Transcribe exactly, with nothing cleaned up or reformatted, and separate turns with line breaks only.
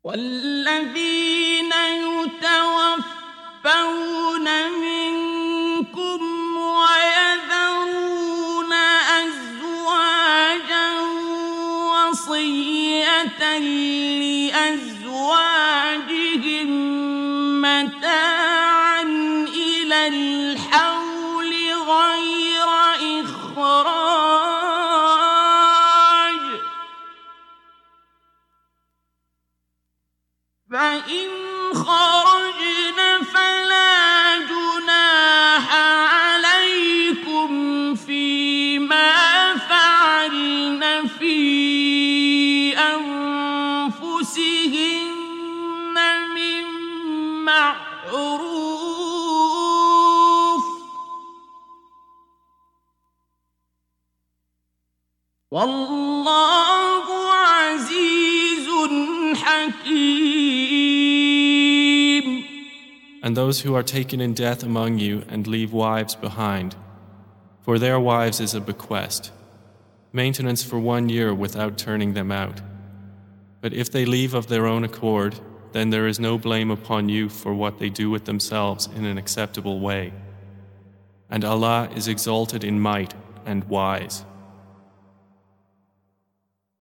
والذين يتوفون منكم ويذرون أزواجا وصية لأزواجهم متاعا إلى الحول غير إخراج فإن خرجن فلا جناح عليكم فيما فعلن في أنفسهن من معروف والله عزيز حكيم.
And those who are taken in death among you and leave wives behind, for their wives is a bequest, maintenance for one year without turning them out. But if they leave of their own accord, then there is no blame upon you for what they do with themselves in an acceptable way. And Allah is exalted in might and wise.